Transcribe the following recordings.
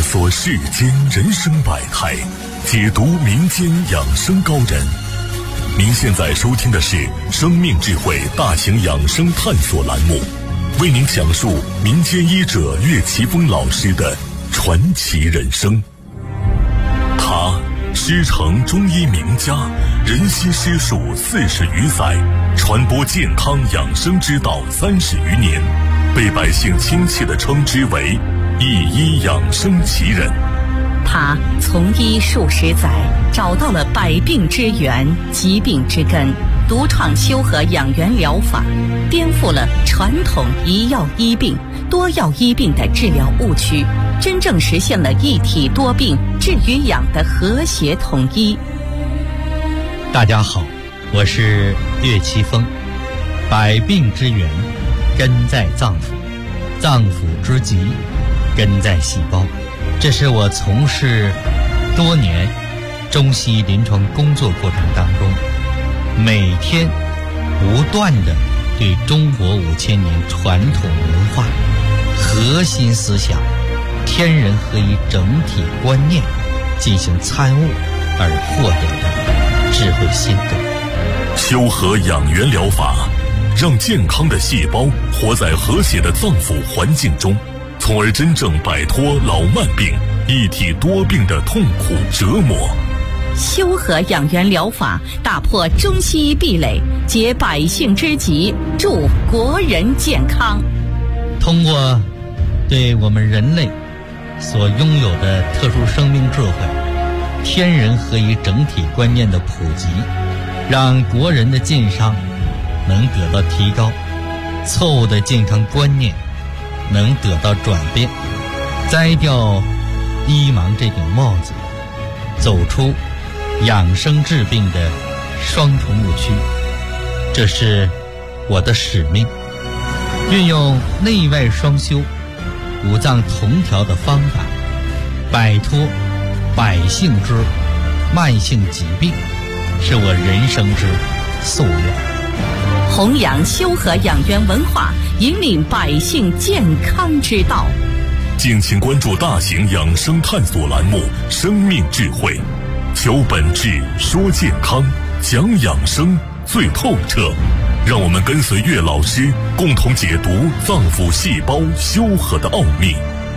索世间人生百态，解读民间养生高人。您现在收听的是生命智慧大型养生探索栏目，为您讲述民间医者岳奇峰老师的传奇人生。他师承中医名家，人悉师术40余载，传播健康养生之道30余年，被百姓亲切地称之为一医养生奇人。 他从医数十载，找到了百病之源、疾病之根，独创修和养元疗法，颠覆了传统一药医病、多药医病的治疗误区，真正实现了一体多病、治与养的和谐统一。 大家好，我是岳奇峰。百病之源根在脏腑，脏腑之疾根在细胞。这是我从事多年中西医临床工作过程当中，每天不断地对中国5000年传统文化核心思想天人合一整体观念进行参悟而获得的智慧心得。 修和养元疗法让健康的细胞活在和谐的脏腑环境中，从而真正摆脱老慢病、一体多病的痛苦折磨。 修和养元疗法打破中西医壁垒，解百姓之急，助国人健康。 通过对我们人类所拥有的特殊生命智慧、天人合一整体观念的普及，让国人的健康能得到提高，错误的健康观念能得到转变，摘掉医盲这顶帽子，走出养生治病的双重误区。这是我的使命，运用内外双修、五脏同调的方法，摆脱百姓之慢性疾病，是我人生之夙愿。 弘扬修和养元文化，引领百姓健康之道。 敬请关注大型养生探索栏目《生命智慧》，求本质，说健康，讲养生最透彻。让我们跟随岳老师，共同解读脏腑细胞修和的奥秘。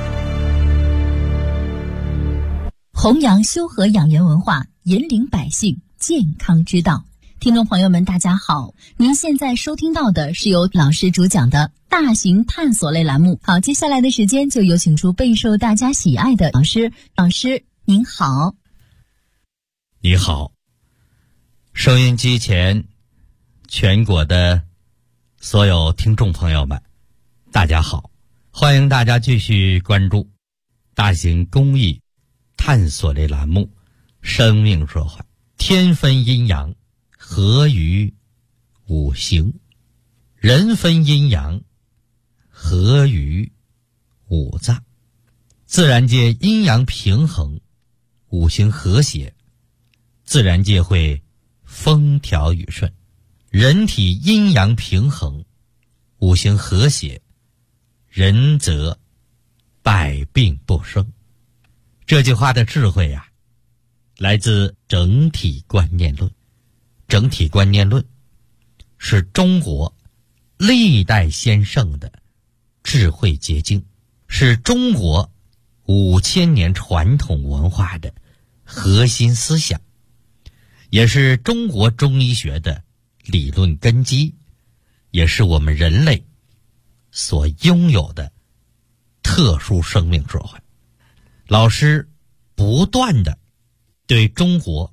弘扬修和养元文化，引领百姓健康之道。听众朋友们大家好，您现在收听到的是由老师主讲的大型探索类栏目。好，接下来的时间就有请出备受大家喜爱的老师。老师您好。 你好，收音机前全国的所有听众朋友们大家好，欢迎大家继续关注大型公益探索类栏目《生命智慧》，天分阴阳，合于五行；人分阴阳，合于五脏。自然界阴阳平衡，五行和谐，自然界会风调雨顺；人体阴阳平衡，五行和谐，人则百病不生。这句话的智慧呀，来自整体观念论。整体观念论是中国历代先圣的智慧结晶，是中国5000年传统文化的核心思想，也是中国中医学的理论根基，也是我们人类所拥有的特殊生命智慧。老师不断地对中国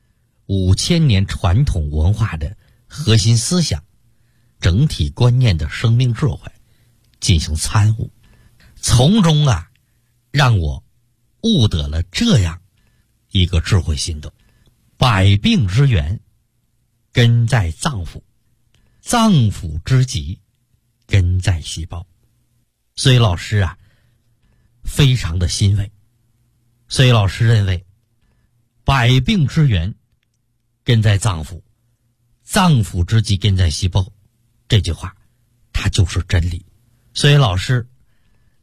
5000年传统文化的核心思想、整体观念的生命智慧进行参悟，从中让我悟得了这样一个智慧心得：百病之源根在脏腑，脏腑之疾根在细胞。所以老师非常的欣慰。所以老师认为，百病之源根在脏腑，脏腑之疾根在细胞，这句话它就是真理。所以老师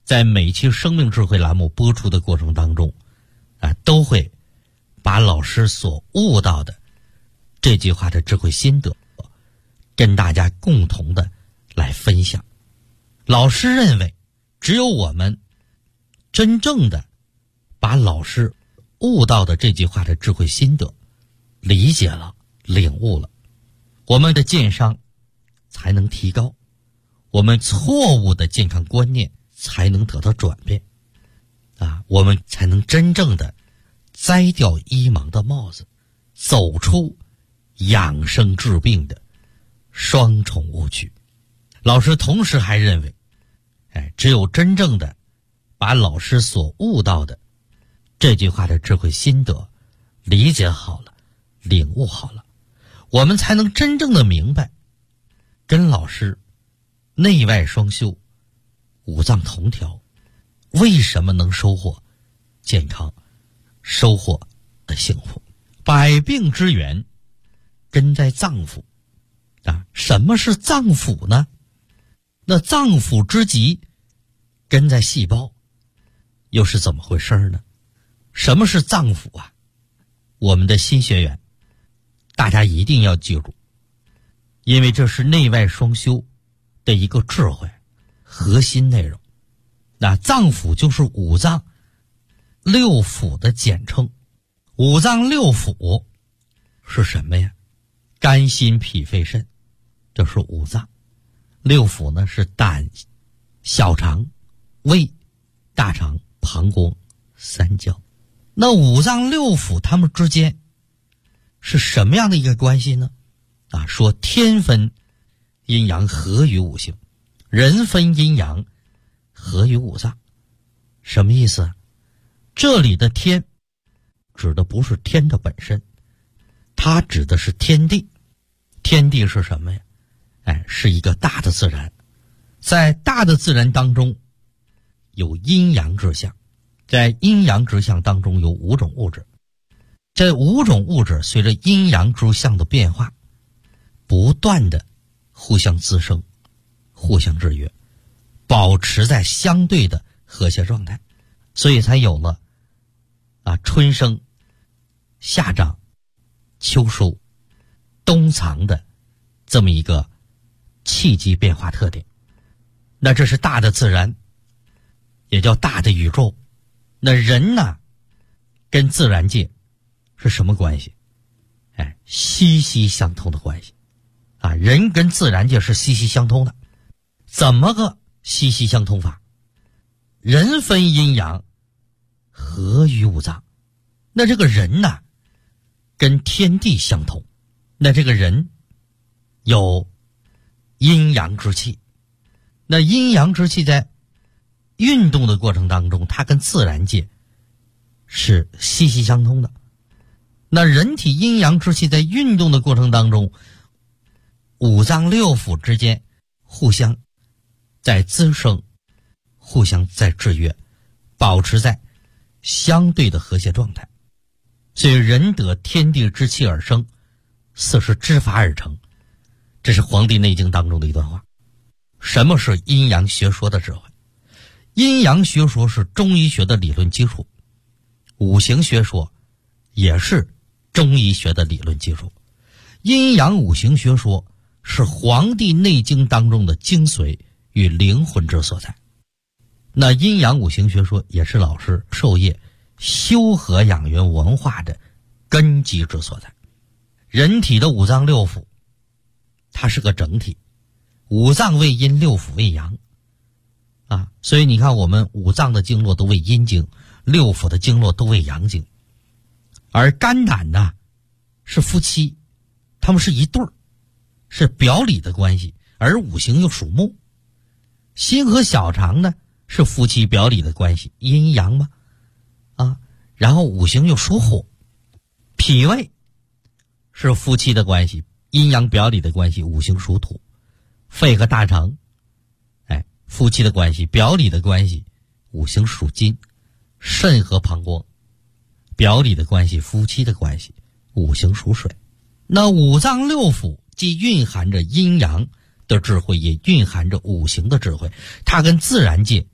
在每期生命智慧栏目播出的过程当中都会把老师所悟到的这句话的智慧心得跟大家共同的来分享。老师认为，只有我们真正的把老师悟到的这句话的智慧心得理解了、领悟了，我们的健商才能提高，我们错误的健康观念才能得到转变我们才能真正的摘掉医盲的帽子，走出养生治病的双重误区。老师同时还认为，只有真正的把老师所悟到的这句话的智慧心得理解好了、领悟好了，我们才能真正的明白，跟老师内外双修、五脏同调，为什么能收获健康、收获的幸福。百病之源根在脏腑什么是脏腑呢？那脏腑之极根在细胞，又是怎么回事呢？什么是脏腑我们的新学员大家一定要记住，因为这是内外双修的一个智慧核心内容。那脏腑就是五脏六腑的简称。五脏六腑是什么呀？肝心脾肺肾，这是五脏。六腑呢是胆、小肠、胃、大肠、膀胱、三焦。那五脏六腑它们之间是什么样的一个关系呢？说天分阴阳合于五行，人分阴阳合于五脏。什么意思？这里的天指的不是天的本身，它指的是天地。天地是什么呀？是一个大的自然。在大的自然当中有阴阳之象，在阴阳之象当中有五种物质。这五种物质随着阴阳之象的变化，不断的互相滋生、互相制约，保持在相对的和谐状态，所以才有了春生、夏长、秋收、冬藏的这么一个气机变化特点。那这是大的自然，也叫大的宇宙。那人呢，跟自然界是什么关系？息息相通的关系人跟自然界是息息相通的。怎么个息息相通法？人分阴阳合于五脏。那这个人呢，跟天地相通。那这个人有阴阳之气。那阴阳之气在运动的过程当中，它跟自然界是息息相通的。那人体阴阳之气在运动的过程当中，五脏六腑之间互相在滋生，互相在制约，保持在相对的和谐状态。所以人得天地之气而生，四时之法而成。这是《黄帝内经》当中的一段话。什么是阴阳学说的智慧？阴阳学说是中医学的理论基础，五行学说也是中医学的理论基础。阴阳五行学说是《黄帝内经》当中的精髓与灵魂之所在。那阴阳五行学说也是老师授业修和养元文化的根基之所在。人体的五脏六腑它是个整体，五脏为阴，六腑为阳所以你看我们五脏的经络都为阴经，六腑的经络都为阳经。而肝胆呢是夫妻，他们是一对儿，是表里的关系，而五行又属木。心和小肠呢是夫妻表里的关系，阴阳嘛然后五行又属火。脾胃是夫妻的关系，阴阳表里的关系，五行属土。肺和大肠夫妻的关系，表里的关系，五行属金。肾和膀胱表里的关系，夫妻的关系，五行属水。那五脏六腑既蕴含着阴阳的智慧，也蕴含着五行的智慧，它跟自然界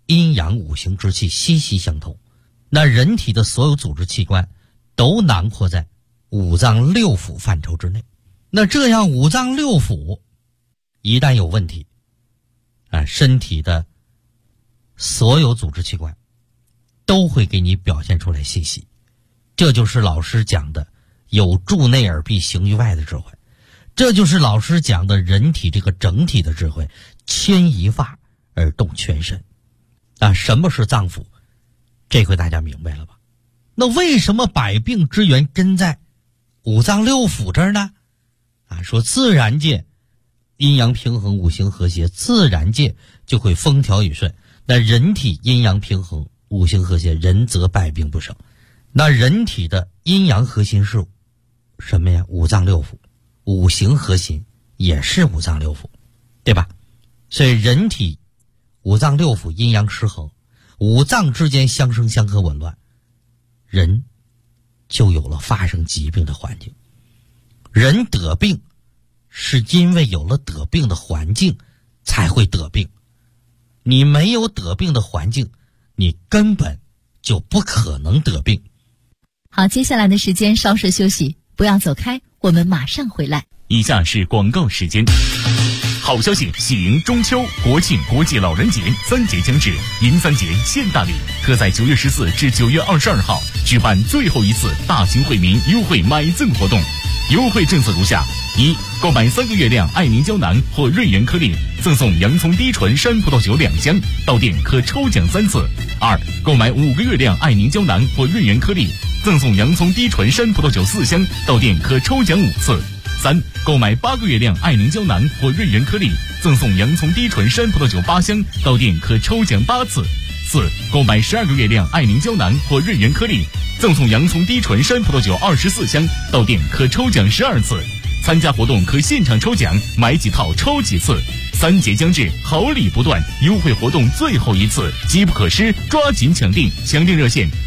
阴阳五行之气息息相通。那人体的所有组织器官都囊括在五脏六腑范畴之内。那这样五脏六腑一旦有问题，身体的所有组织器官都会给你表现出来信息。这就是老师讲的有助内而必行于外的智慧，这就是老师讲的人体这个整体的智慧，牵一发而动全身。什么是脏腑？这回大家明白了吧？那为什么百病之源根在五脏六腑这儿呢？说自然界阴阳平衡，五行和谐，自然界就会风调雨顺。那人体阴阳平衡，五行和谐，人则百病不生。那人体的阴阳核心是什么呀？五脏六腑。五行核心也是五脏六腑，对吧？所以人体五脏六腑阴阳失衡，五脏之间相生相克紊乱，人就有了发生疾病的环境。人得病是因为有了得病的环境才会得病，你没有得病的环境，你根本就不可能得病。 好，接下来的时间稍事休息，不要走开，我们马上回来。 以下是广告时间。好消息，喜迎中秋、国庆、国际老人节3节将至，迎3节现大礼，特在9月14至9月22号举办最后一次大型惠民优惠买赠活动。优惠政策如下：一、购买3个月亮爱凝胶囊或润元颗粒，赠送洋葱低醇山葡萄酒2箱，到店可抽奖3次；二、购买5个月亮爱凝胶囊或润元颗粒，赠送洋葱低醇山葡萄酒4箱，到店可抽奖5次；三、购买8个月亮爱凝胶囊或润元颗粒，赠送洋葱低醇山葡萄酒8箱，到店可抽奖8次；四、购买12个月亮爱凝胶囊或润元颗粒，赠送洋葱低醇山葡萄酒24箱，到店可抽奖12次。参加活动可现场抽奖，买几套抽几次。3节将至，好礼不断，优惠活动最后一次，机不可失，抓紧抢订！抢订热线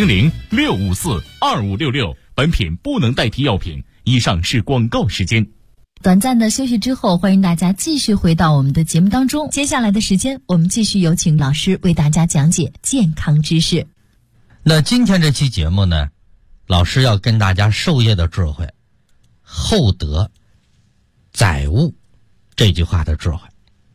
400-654-2566。本品不能代替药品。以上是广告时间。 短暂的休息之后，欢迎大家继续回到我们的节目当中。接下来的时间，我们继续有请老师为大家讲解健康知识。 那今天这期节目呢，老师要跟大家授业的智慧，厚德载物这句话的智慧。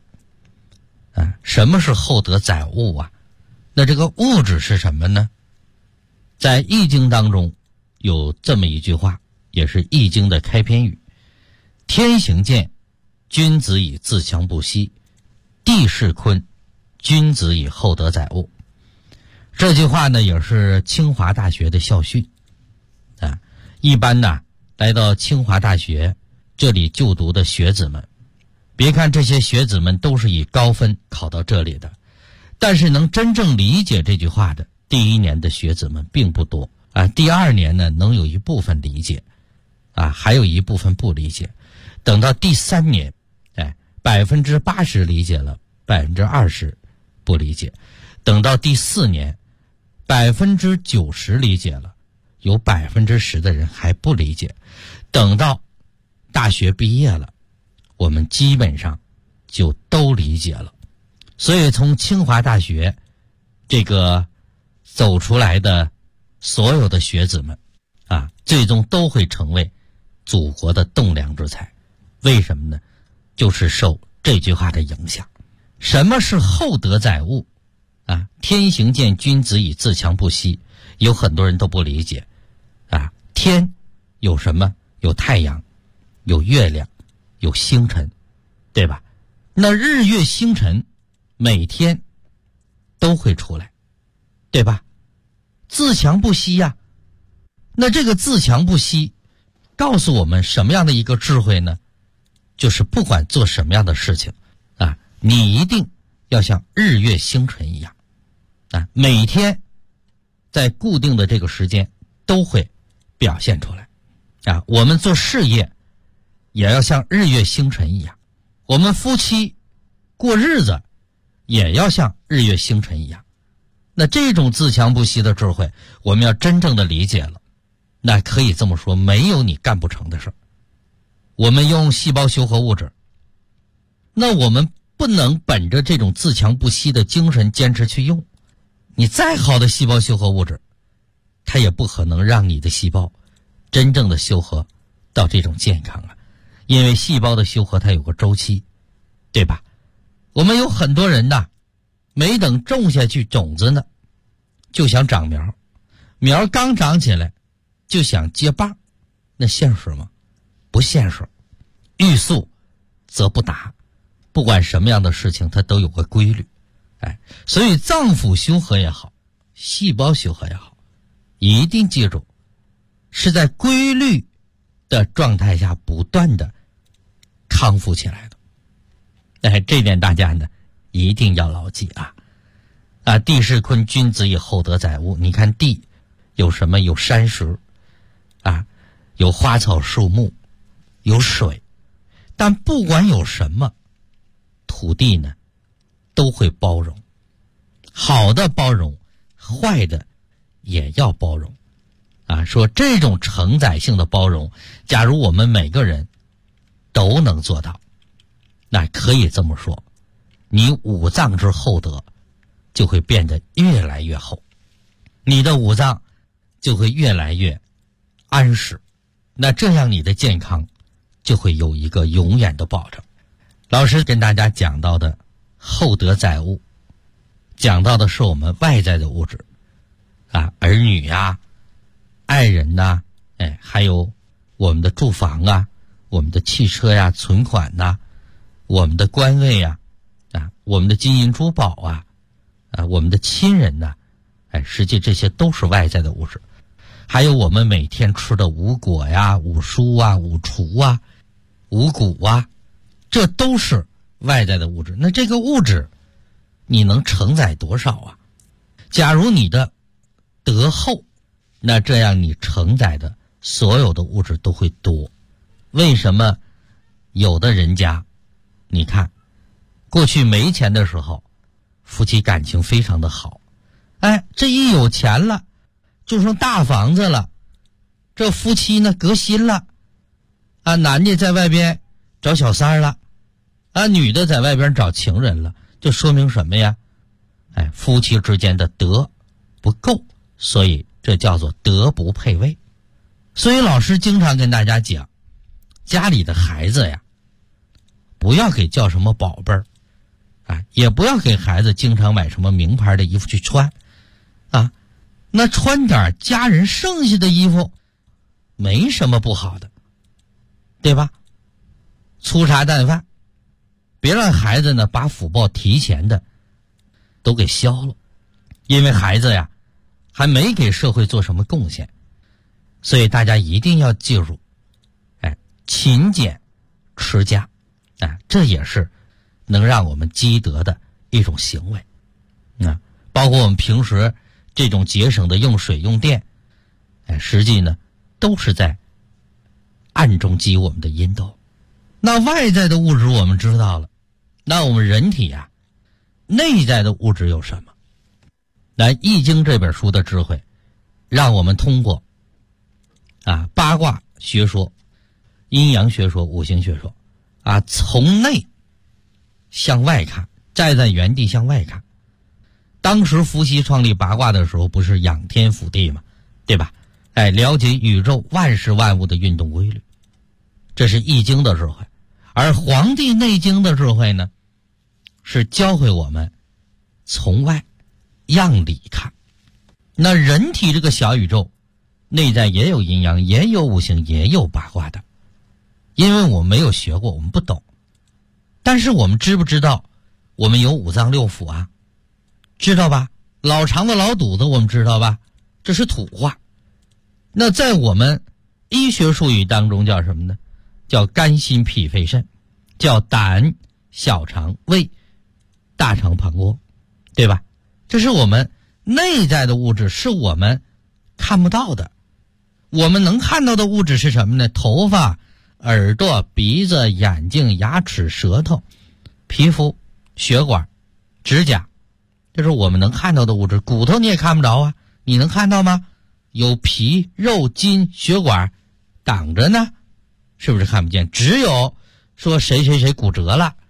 什么是厚德载物啊？那这个物指是什么呢？在易经当中有这么一句话，也是易经的开篇语：天行健，君子以自强不息；地势坤，君子以厚德载物。这句话呢，也是清华大学的校训。一般呢，来到清华大学这里就读的学子们，别看这些学子们都是以高分考到这里的，但是能真正理解这句话的第一年的学子们并不多第2年呢，能有一部分理解还有一部分不理解。等到第3年，80%理解了，20%不理解。等到第4年，90%理解了，有10%的人还不理解。等到大学毕业了，我们基本上就都理解了。所以从清华大学这个走出来的所有的学子们最终都会成为祖国的栋梁之才。为什么呢？就是受这句话的影响。什么是厚德载物天行健，君子以自强不息。有很多人都不理解天有什么？有太阳，有月亮，有星辰，对吧？那日月星辰每天都会出来，对吧？自强不息呀。那这个自强不息告诉我们什么样的一个智慧呢？就是不管做什么样的事情你一定要像日月星辰一样每天在固定的这个时间都会表现出来我们做事业也要像日月星辰一样，我们夫妻过日子也要像日月星辰一样。那这种自强不息的智慧，我们要真正的理解了，那可以这么说，没有你干不成的事。我们用细胞修合物质，那我们不能本着这种自强不息的精神坚持去用。你再好的细胞修合物质，它也不可能让你的细胞真正的修合到这种健康啊。因为细胞的修合它有个周期，对吧？我们有很多人呐，没等种下去种子呢，就想长苗，苗刚长起来就想结棒，那现实吗？不现实。欲速则不达，不管什么样的事情它都有个规律。所以脏腑修合也好，细胞修合也好，一定记住是在规律的状态下不断的康复起来的。这点大家呢一定要牢记啊！地势坤，君子以厚德载物。你看地有什么？有山石有花草树木，有水。但不管有什么，土地呢都会包容，好的包容，坏的也要包容说这种承载性的包容，假如我们每个人都能做到，那可以这么说，你五脏之厚德就会变得越来越厚，你的五脏就会越来越安实，那这样你的健康就会有一个永远的保证。老师跟大家讲到的厚德载物，讲到的是我们外在的物质儿女爱人还有我们的住房我们的汽车存款我们的官位我们的金银珠宝我们的亲人实际这些都是外在的物质。还有我们每天吃的五果五蔬五厨五谷这都是外在的物质。那这个物质你能承载多少假如你的德厚，那这样你承载的所有的物质都会多。为什么有的人家你看过去没钱的时候夫妻感情非常的好，这一有钱了就剩大房子了，这夫妻呢革新了男的在外边找小三了女的在外边找情人了，就说明什么呀？夫妻之间的德不够，所以这叫做德不配位。所以老师经常跟大家讲，家里的孩子不要给叫什么宝贝儿也不要给孩子经常买什么名牌的衣服去穿那穿点家人剩下的衣服没什么不好的，对吧？粗茶淡饭，别让孩子呢把福报提前的都给消了，因为孩子还没给社会做什么贡献。所以大家一定要记住勤俭持家这也是能让我们积德的一种行为包括我们平时这种节省的用水用电实际呢都是在暗中积我们的阴德。那外在的物质我们知道了，那我们人体内在的物质有什么？那《易经》这本书的智慧让我们通过八卦学说、阴阳学说、五行学说从内向外看，站在原地向外看。当时伏羲创立八卦的时候不是仰天俯地吗？对吧？了解宇宙万事万物的运动规律，这是易经的智慧。而黄帝内经的智慧呢，是教会我们从外样里看。那人体这个小宇宙内在也有阴阳，也有五行，也有八卦的。因为我们没有学过，我们不懂。但是我们知不知道我们有五脏六腑知道吧？老肠子老肚子我们知道吧？这是土话。那在我们医学术语当中叫什么呢？叫肝心脾肺肾，叫胆小肠胃大肠膀胱，对吧？这是我们内在的物质，是我们看不到的。我们能看到的物质是什么呢？头发、耳朵、鼻子、眼睛、牙齿、舌头、皮肤、血管、指甲，这是我们能看到的物质。骨头你也看不着你能看到吗？有皮、肉、筋、血管挡着呢，是不是看不见？只有说谁谁谁骨折了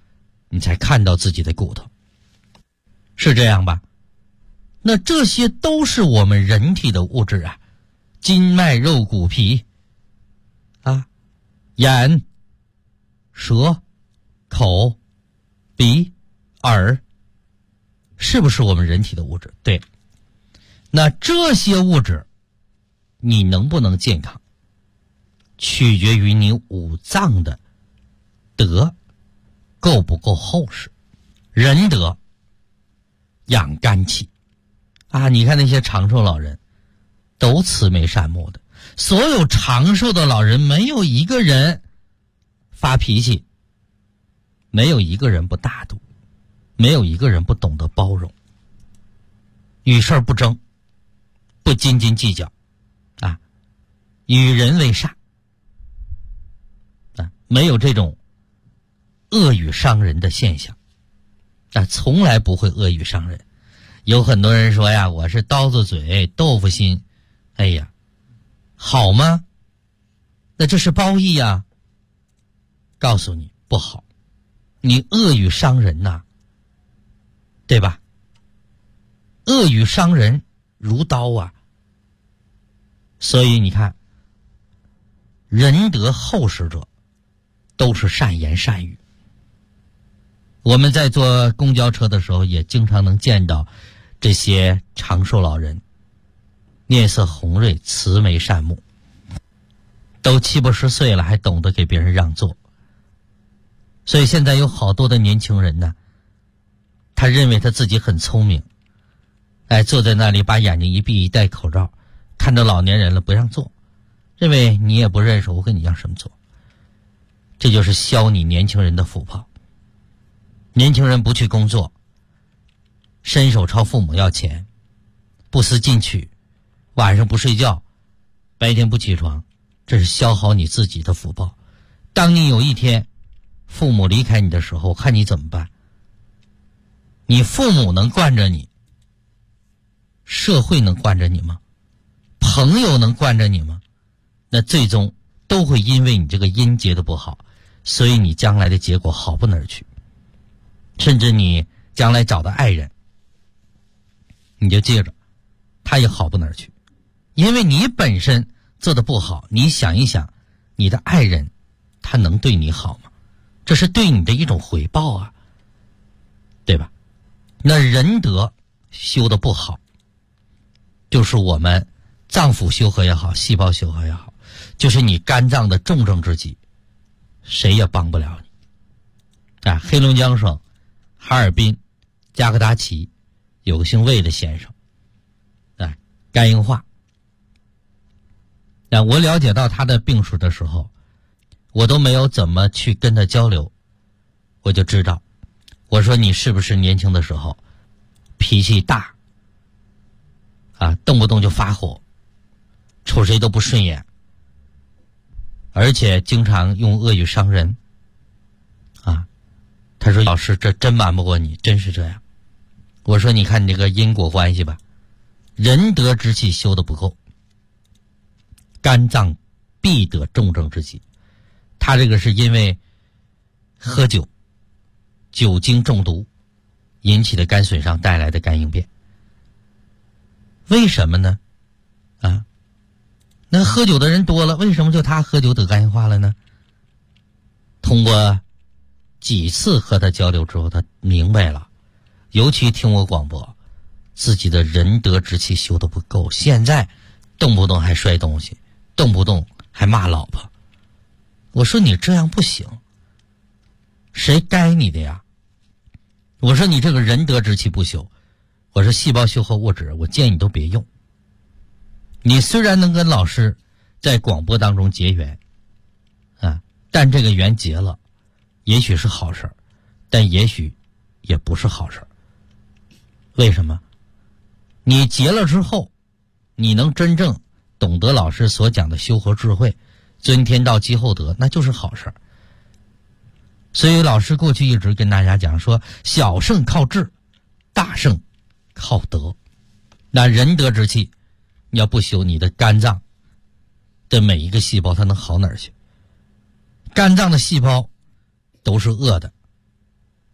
你才看到自己的骨头，是这样吧？那这些都是我们人体的物质啊，筋脉肉骨皮啊，眼、舌、口、鼻、耳，是不是我们人体的物质？对。那这些物质你能不能健康，取决于你五脏的德够不够厚实。仁德养肝气啊，你看那些长寿老人都慈眉善目的，所有长寿的老人没有一个人发脾气，没有一个人不大度，没有一个人不懂得包容，与事儿不争，不斤斤计较啊，与人为善啊，没有这种恶语伤人的现象啊，从来不会恶语伤人。有很多人说呀，我是刀子嘴豆腐心，哎呀，好吗？那这是褒义呀。告诉你不好，你恶语伤人呐，对吧？恶语伤人如刀啊。所以你看，仁德厚实者都是善言善语。我们在坐公交车的时候也经常能见到这些长寿老人，面色红润，慈眉善目，都70、80岁了还懂得给别人让座。所以现在有好多的年轻人呢，他认为他自己很聪明，哎，坐在那里把眼睛一闭，一戴口罩，看着老年人了不让座，认为你也不认识我，跟你要什么座？这就是消你年轻人的福报。年轻人不去工作，伸手朝父母要钱，不思进取，晚上不睡觉，白天不起床，这是消耗你自己的福报。当你有一天父母离开你的时候，看你怎么办？你父母能惯着你，社会能惯着你吗？朋友能惯着你吗？那最终都会因为你这个因结的不好，所以你将来的结果好不哪儿去。甚至你将来找的爱人，你就记着，他也好不哪儿去。因为你本身做的不好，你想一想，你的爱人他能对你好吗？这是对你的一种回报啊，对吧？那仁德修的不好，就是我们脏腑修和也好，细胞修和也好，就是你肝脏的重症之疾，谁也帮不了你啊。黑龙江省哈尔滨加格达奇有个姓魏的先生啊，肝硬化。我了解到他的病史的时候，我都没有怎么去跟他交流，我就知道，我说你是不是年轻的时候脾气大啊，动不动就发火，瞅谁都不顺眼，而且经常用恶语伤人啊。他说老师，这真瞒不过你，真是这样。我说你看你这个因果关系吧，仁德之气修得不够，肝脏必得重症之疾。他这个是因为喝酒，酒精中毒引起的肝损伤带来的肝硬变。为什么呢？啊，那喝酒的人多了，为什么就他喝酒得肝硬化了呢？通过几次和他交流之后，他明白了，尤其听我广播，自己的仁德之气修得不够，现在动不动还摔东西，动不动还骂老婆。我说你这样不行，谁该你的呀？我说你这个仁德之气不修，我说细胞修和物质，我建议你都别用。你虽然能跟老师在广播当中结缘啊，但这个缘结了，也许是好事，但也许也不是好事。为什么？你结了之后，你能真正懂得老师所讲的修和智慧，尊天道积厚德，那就是好事。所以老师过去一直跟大家讲说，小胜靠智，大胜靠德。那仁德之气你要不修，你的肝脏的每一个细胞它能好哪儿去？肝脏的细胞都是恶的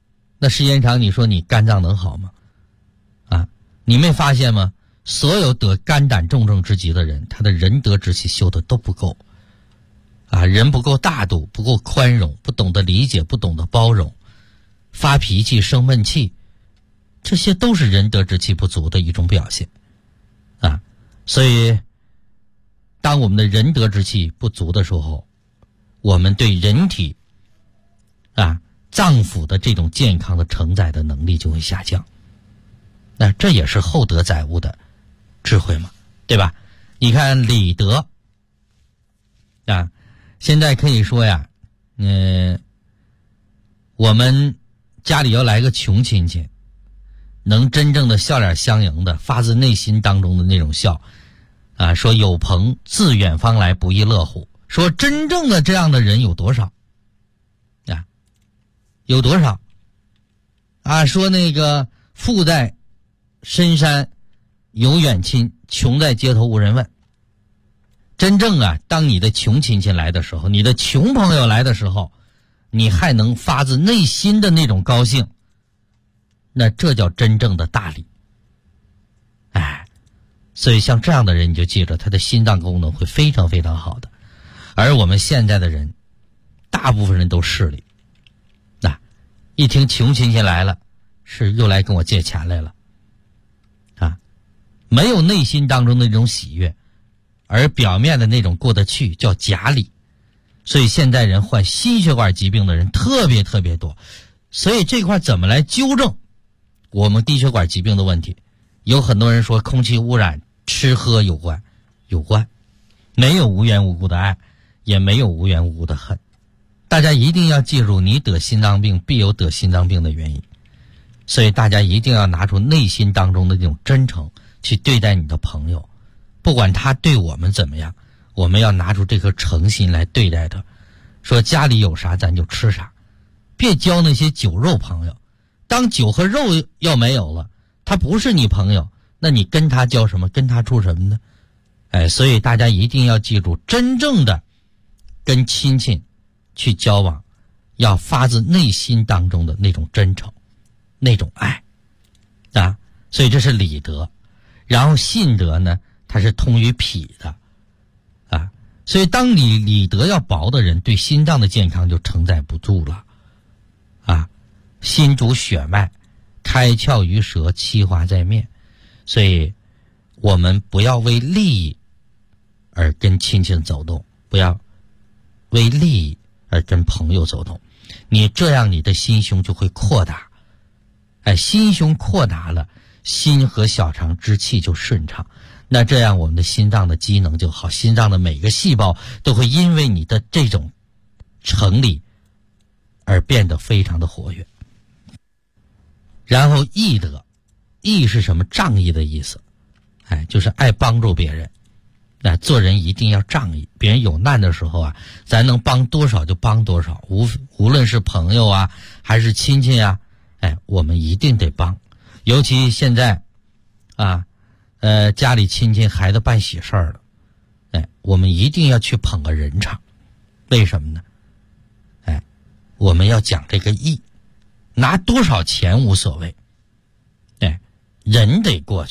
那时间长你说你肝脏能好吗？啊，你没发现吗？所有得肝胆重症之疾的人，他的仁德之气修的都不够啊，人不够大度，不够宽容，不懂得理解，不懂得包容，发脾气生闷气，这些都是仁德之气不足的一种表现啊。所以当我们的仁德之气不足的时候，我们对人体啊脏腑的这种健康的承载的能力就会下降。那这也是厚德载物的智慧嘛，对吧？你看礼德啊，现在可以说呀，我们家里要来个穷亲戚，能真正的笑脸相迎的，发自内心当中的那种笑啊，说有朋自远方来，不亦乐乎。说真正的这样的人有多少啊？有多少啊？说那个富在深山有远亲，穷在街头无人问。真正啊，当你的穷亲戚来的时候，你的穷朋友来的时候，你还能发自内心的那种高兴，那这叫真正的大礼。哎，所以像这样的人，你就记着他的心脏功能会非常非常好的。而我们现在的人，大部分人都势利，一听穷亲戚来了，是又来跟我借钱来了啊，没有内心当中的那种喜悦，而表面的那种过得去叫假礼。所以现在人患心血管疾病的人特别特别多。所以这块怎么来纠正我们低血管疾病的问题？有很多人说空气污染吃喝有关，有关，没有无缘无故的爱，也没有无缘无故的恨。大家一定要记住，你得心脏病必有得心脏病的原因。所以大家一定要拿出内心当中的这种真诚去对待你的朋友，不管他对我们怎么样，我们要拿出这颗诚心来对待他。说家里有啥咱就吃啥，别交那些酒肉朋友。当酒和肉要没有了，他不是你朋友，那你跟他交什么，跟他处什么呢？哎，所以大家一定要记住，真正的跟亲戚去交往，要发自内心当中的那种真诚，那种爱啊。所以这是礼德。然后信德呢，它是通于脾的啊。所以当你礼德要薄的人，对心脏的健康就承载不住了啊。心主血脉，开窍于舌，气化在面。所以我们不要为利益而跟亲戚走动，不要为利益而跟朋友走动，你这样你的心胸就会扩大。哎，心胸扩大了，心和小肠之气就顺畅，那这样我们的心脏的机能就好，心脏的每个细胞都会因为你的这种成理而变得非常的活跃。然后义德，义是什么？仗义的意思，哎，就是爱帮助别人。做人一定要仗义，别人有难的时候啊，咱能帮多少就帮多少，无论是朋友啊还是亲戚啊，哎，我们一定得帮。尤其现在啊，家里亲戚孩子办喜事儿了，哎，我们一定要去捧个人场。为什么呢？哎，我们要讲这个义，拿多少钱无所谓，哎，人得过去。